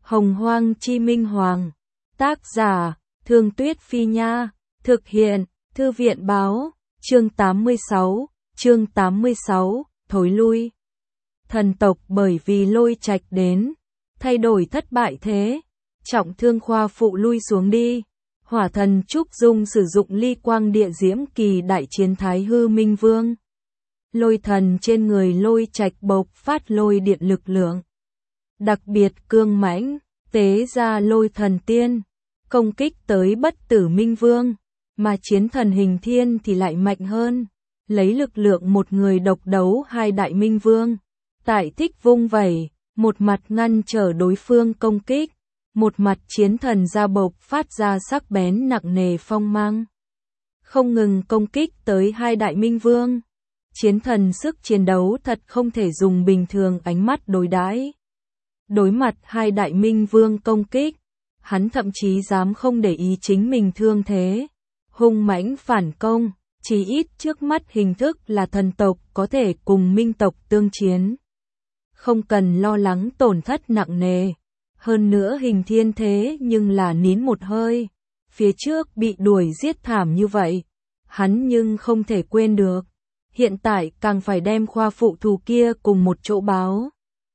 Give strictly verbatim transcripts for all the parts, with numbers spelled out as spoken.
Hồng Hoang Chi Minh Hoàng. Tác giả, Thương Tuyết Phi Nha. Thực hiện, Thư viện Báo. Chương tám mươi sáu, chương tám mươi sáu, thối lui. Thần tộc bởi vì Lôi Trạch đến, thay đổi thất bại thế. Trọng thương khoa phụ lui xuống đi. Hỏa thần Trúc Dung sử dụng ly quang địa diễm kỳ đại chiến Thái Hư Minh Vương. Lôi thần trên người Lôi Trạch bộc phát lôi điện lực lượng. Đặc biệt cương mãnh, tế ra lôi thần tiên, công kích tới bất tử Minh Vương. Mà chiến thần Hình Thiên thì lại mạnh hơn, lấy lực lượng một người độc đấu hai đại Minh Vương. Tại thích vung vẩy, một mặt ngăn trở đối phương công kích, một mặt chiến thần ra bộc phát ra sắc bén nặng nề phong mang. Không ngừng công kích tới hai đại Minh Vương. Chiến thần sức chiến đấu thật không thể dùng bình thường ánh mắt đối đãi. Đối mặt hai đại Minh Vương công kích, hắn thậm chí dám không để ý chính mình thương thế. Hung mãnh phản công, chỉ ít trước mắt hình thức là thần tộc có thể cùng Minh tộc tương chiến. Không cần lo lắng tổn thất nặng nề. Hơn nữa Hình Thiên thế nhưng là nín một hơi. Phía trước bị đuổi giết thảm như vậy, hắn nhưng không thể quên được. Hiện tại càng phải đem khoa phụ thù kia cùng một chỗ báo.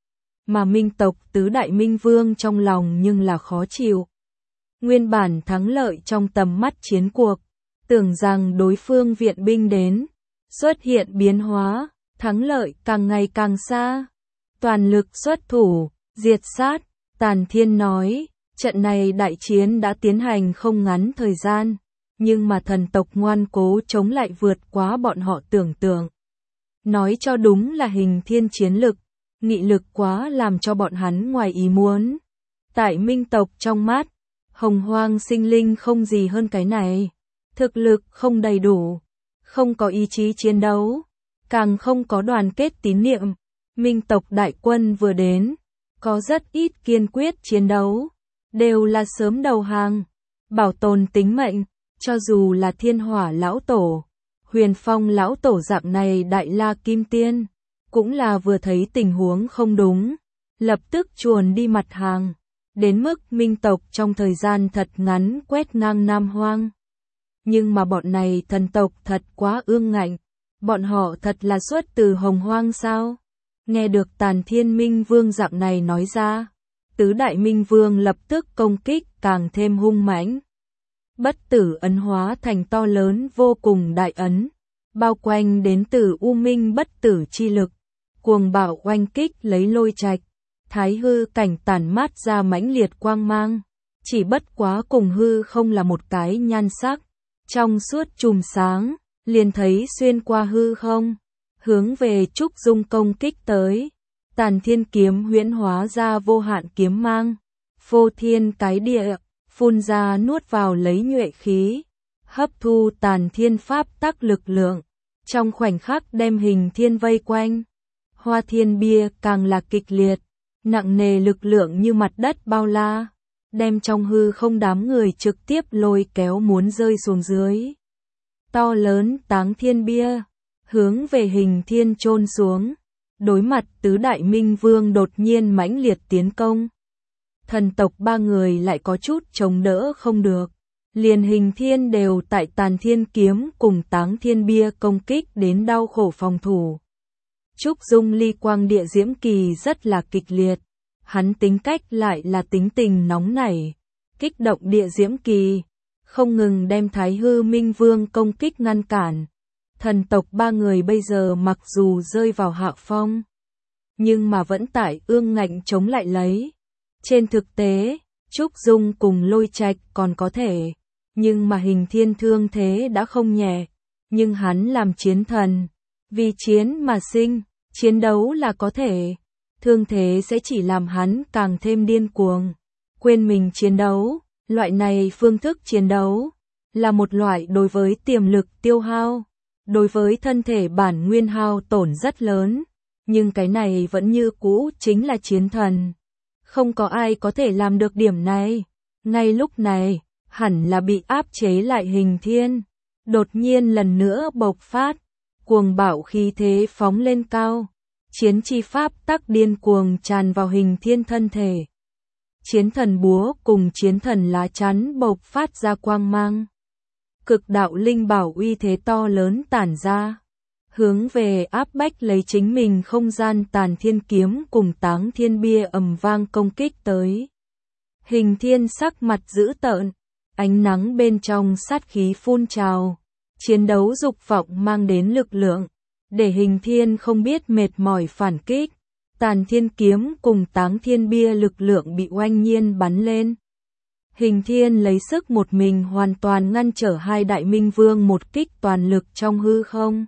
Mà Minh tộc tứ đại Minh Vương trong lòng nhưng là khó chịu. Nguyên bản thắng lợi trong tầm mắt chiến cuộc, tưởng rằng đối phương viện binh đến, xuất hiện biến hóa, thắng lợi càng ngày càng xa. Toàn lực xuất thủ, diệt sát, Tàn Thiên nói, trận này đại chiến đã tiến hành không ngắn thời gian, nhưng mà thần tộc ngoan cố chống lại vượt quá bọn họ tưởng tượng. Nói cho đúng là Hình Thiên chiến lực, nghị lực quá làm cho bọn hắn ngoài ý muốn. Tại Minh tộc trong mắt, Hồng Hoang sinh linh không gì hơn cái này. Thực lực không đầy đủ, không có ý chí chiến đấu, càng không có đoàn kết tín niệm. Minh tộc đại quân vừa đến, có rất ít kiên quyết chiến đấu, đều là sớm đầu hàng, bảo tồn tính mệnh. Cho dù là Thiên Hỏa lão tổ, Huyền Phong lão tổ dạng này đại la kim tiên, cũng là vừa thấy tình huống không đúng, lập tức chuồn đi mặt hàng. Đến mức Minh tộc trong thời gian thật ngắn quét ngang Nam Hoang. Nhưng mà bọn này thần tộc thật quá ương ngạnh, bọn họ thật là xuất từ Hồng Hoang sao? Nghe được Tàn Thiên Minh Vương dạng này nói ra, tứ đại Minh Vương lập tức công kích càng thêm hung mãnh. Bất tử ấn hóa thành to lớn vô cùng đại ấn, bao quanh đến từ U Minh bất tử chi lực, cuồng bạo oanh kích lấy Lôi Trạch. Thái hư cảnh tản mát ra mãnh liệt quang mang, chỉ bất quá cùng hư không là một cái nhan sắc, trong suốt chùm sáng, liền thấy xuyên qua hư không, hướng về Trúc Dung công kích tới. Tàn Thiên kiếm huyễn hóa ra vô hạn kiếm mang, phô thiên cái địa, phun ra nuốt vào lấy nhuệ khí, hấp thu Tàn Thiên pháp tắc lực lượng, trong khoảnh khắc đem Hình Thiên vây quanh. Hoa Thiên bia càng là kịch liệt, nặng nề lực lượng như mặt đất bao la, đem trong hư không đám người trực tiếp lôi kéo muốn rơi xuống dưới. To lớn Táng Thiên bia, hướng về Hình Thiên chôn xuống, đối mặt tứ đại Minh Vương đột nhiên mãnh liệt tiến công. Thần tộc ba người lại có chút chống đỡ không được, liền Hình Thiên đều tại Tàn Thiên kiếm cùng Táng Thiên bia công kích đến đau khổ phòng thủ. Trúc Dung ly quang địa diễm kỳ rất là kịch liệt, hắn tính cách lại là tính tình nóng nảy, kích động địa diễm kỳ, không ngừng đem Thái Hư Minh Vương công kích ngăn cản. Thần tộc ba người bây giờ mặc dù rơi vào hạ phong, nhưng mà vẫn tại ương ngạnh chống lại lấy. Trên thực tế, Trúc Dung cùng Lôi Trạch còn có thể, nhưng mà Hình Thiên thương thế đã không nhẹ, nhưng hắn làm chiến thần, vì chiến mà sinh. Chiến đấu là có thể, thương thế sẽ chỉ làm hắn càng thêm điên cuồng, quên mình chiến đấu. Loại này phương thức chiến đấu là một loại đối với tiềm lực tiêu hao, đối với thân thể bản nguyên hao tổn rất lớn, nhưng cái này vẫn như cũ chính là chiến thần. Không có ai có thể làm được điểm này. Ngay lúc này, hẳn là bị áp chế lại Hình Thiên, đột nhiên lần nữa bộc phát, cuồng bạo khí thế phóng lên cao, chiến chi pháp tắc điên cuồng tràn vào Hình Thiên thân thể. chiến thần búa cùng chiến thần lá chắn bộc phát ra quang mang. Cực đạo linh bảo uy thế to lớn tản ra, hướng về áp bách lấy chính mình không gian Tàn Thiên kiếm cùng Táng Thiên bia ầm vang công kích tới. Hình Thiên sắc mặt dữ tợn, ánh nắng bên trong sát khí phun trào, chiến đấu dục vọng mang đến lực lượng, để Hình Thiên không biết mệt mỏi phản kích. Tàn Thiên kiếm cùng Táng Thiên bia lực lượng bị oanh nhiên bắn lên. Hình Thiên lấy sức một mình hoàn toàn ngăn trở hai đại minh vương một kích toàn lực trong hư không.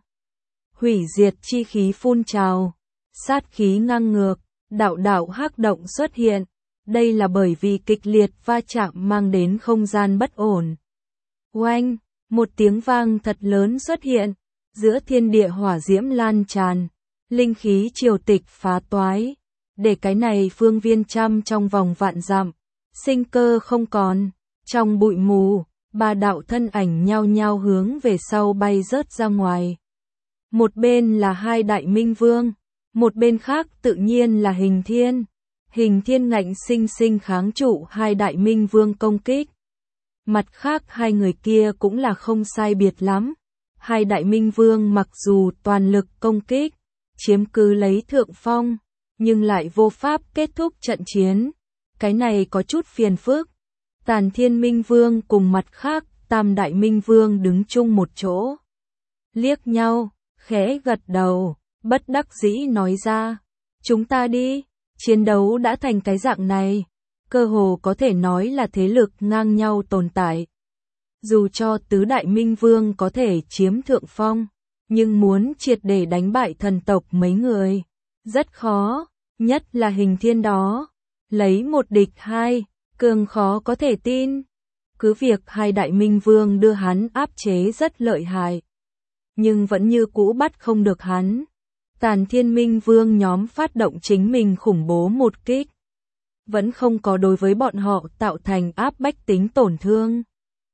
Hủy diệt chi khí phun trào, sát khí ngang ngược, đạo đạo hắc động xuất hiện. Đây là bởi vì kịch liệt va chạm mang đến không gian bất ổn. Oanh, một tiếng vang thật lớn xuất hiện, giữa thiên địa hỏa diễm lan tràn, linh khí triều tịch phá toái, để cái này phương viên trăm trong vòng vạn dặm, sinh cơ không còn. Trong bụi mù, ba đạo thân ảnh nhao nhao hướng về sau bay rớt ra ngoài. Một bên là hai đại minh vương, một bên khác tự nhiên là Hình Thiên. Hình Thiên ngạnh sinh sinh kháng trụ hai đại minh vương công kích. Mặt khác hai người kia cũng là không sai biệt lắm. Hai đại minh vương mặc dù toàn lực công kích, chiếm cứ lấy thượng phong, nhưng lại vô pháp kết thúc trận chiến. Cái này có chút phiền phức. Tàn Thiên minh vương cùng mặt khác tam đại minh vương đứng chung một chỗ, liếc nhau, khẽ gật đầu, bất đắc dĩ nói ra, chúng ta đi. Chiến đấu đã thành cái dạng này, cơ hồ có thể nói là thế lực ngang nhau tồn tại. Dù cho tứ đại minh vương có thể chiếm thượng phong, nhưng muốn triệt để đánh bại thần tộc mấy người, rất khó, nhất là Hình Thiên đó. Lấy một địch hai, cường khó có thể tin. Cứ việc hai đại minh vương đưa hắn áp chế rất lợi hại, nhưng vẫn như cũ bắt không được hắn. Tàn Thiên minh vương nhóm phát động chính mình khủng bố một kích, vẫn không có đối với bọn họ tạo thành áp bách tính tổn thương.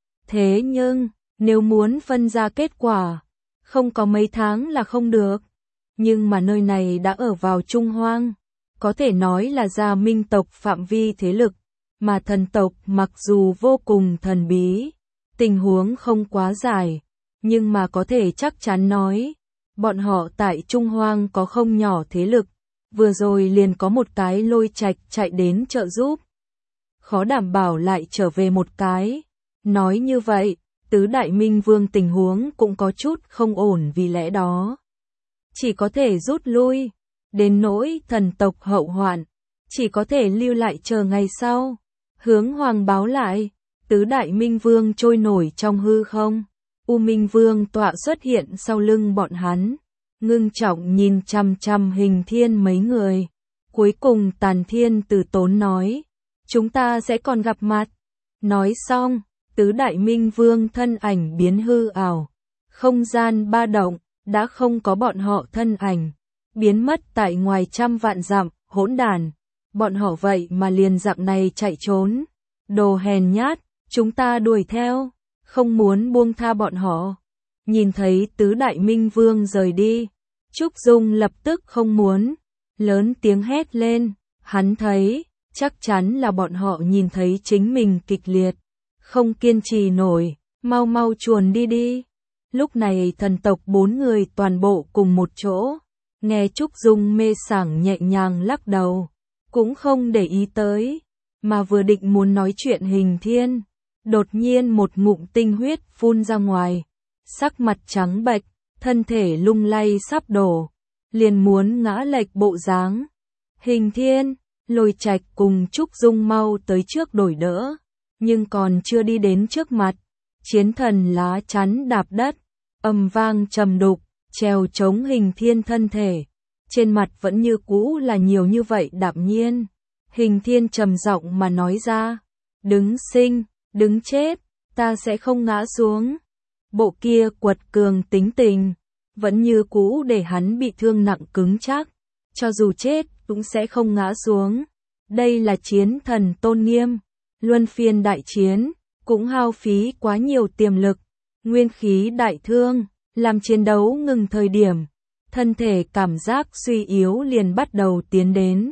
Thế nhưng, nếu muốn phân ra kết quả, không có mấy tháng là không được. Nhưng mà nơi này đã ở vào Trung Hoang, có thể nói là gia minh tộc phạm vi thế lực, mà thần tộc mặc dù vô cùng thần bí, tình huống không quá dài, nhưng mà có thể chắc chắn nói, bọn họ tại Trung Hoang có không nhỏ thế lực, vừa rồi liền có một cái Lôi Trạch chạy đến trợ giúp. Khó đảm bảo lại trở về một cái. Nói như vậy, tứ đại minh vương tình huống cũng có chút không ổn, vì lẽ đó chỉ có thể rút lui. Đến nỗi thần tộc hậu hoạn, chỉ có thể lưu lại chờ ngày sau. Hướng Hoàng báo lại, tứ đại minh vương trôi nổi trong hư không. U Minh Vương tọa xuất hiện sau lưng bọn hắn, ngưng trọng nhìn chăm chăm Hình Thiên mấy người. Cuối cùng Tàn Thiên từ tốn nói, chúng ta sẽ còn gặp mặt. Nói xong, tứ đại minh vương thân ảnh biến hư ảo, không gian ba động, đã không có bọn họ thân ảnh, biến mất tại ngoài trăm vạn dặm. Hỗn đàn, bọn họ vậy mà liền dạng này chạy trốn, đồ hèn nhát, chúng ta đuổi theo, không muốn buông tha bọn họ. Nhìn thấy tứ đại minh vương rời đi, Trúc Dung lập tức không muốn, lớn tiếng hét lên, hắn thấy, chắc chắn là bọn họ nhìn thấy chính mình kịch liệt, không kiên trì nổi, mau mau chuồn đi đi. Lúc này thần tộc bốn người toàn bộ cùng một chỗ, nghe Trúc Dung mê sảng nhẹ nhàng lắc đầu, cũng không để ý tới, mà vừa định muốn nói chuyện Hình Thiên, đột nhiên một ngụm tinh huyết phun ra ngoài, sắc mặt trắng bệch, thân thể lung lay sắp đổ, liền muốn ngã lệch bộ dáng. Hình Thiên, Lôi Trạch cùng Trúc Dung mau tới trước đổi đỡ, nhưng còn chưa đi đến trước mặt, chiến thần lá chắn đạp đất, ầm vang trầm đục, trèo chống Hình Thiên thân thể, trên mặt vẫn như cũ là nhiều như vậy đạm nhiên. Hình Thiên trầm giọng mà nói ra, đứng sinh, đứng chết, ta sẽ không ngã xuống. Bộ kia quật cường tính tình, vẫn như cũ để hắn bị thương nặng cứng chắc, cho dù chết cũng sẽ không ngã xuống. Đây là chiến thần tôn nghiêm, luân phiên đại chiến, cũng hao phí quá nhiều tiềm lực, nguyên khí đại thương, làm chiến đấu ngừng thời điểm, thân thể cảm giác suy yếu liền bắt đầu tiến đến.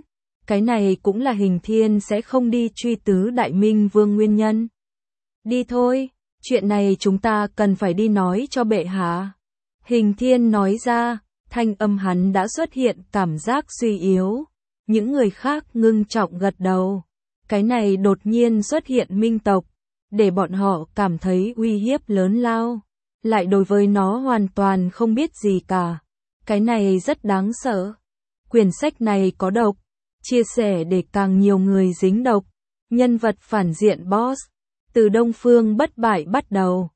Cái này cũng là Hình Thiên sẽ không đi truy tứ Đại Minh Vương nguyên nhân. Đi thôi, chuyện này chúng ta cần phải đi nói cho bệ hạ. Hình Thiên nói ra, thanh âm hắn đã xuất hiện cảm giác suy yếu. Những người khác ngưng trọng gật đầu. Cái này đột nhiên xuất hiện minh tộc, để bọn họ cảm thấy uy hiếp lớn lao, lại đối với nó hoàn toàn không biết gì cả. Cái này rất đáng sợ. Quyển sách này có độc, chia sẻ để càng nhiều người dính độc. Nhân vật phản diện boss, từ Đông Phương bất bại bắt đầu.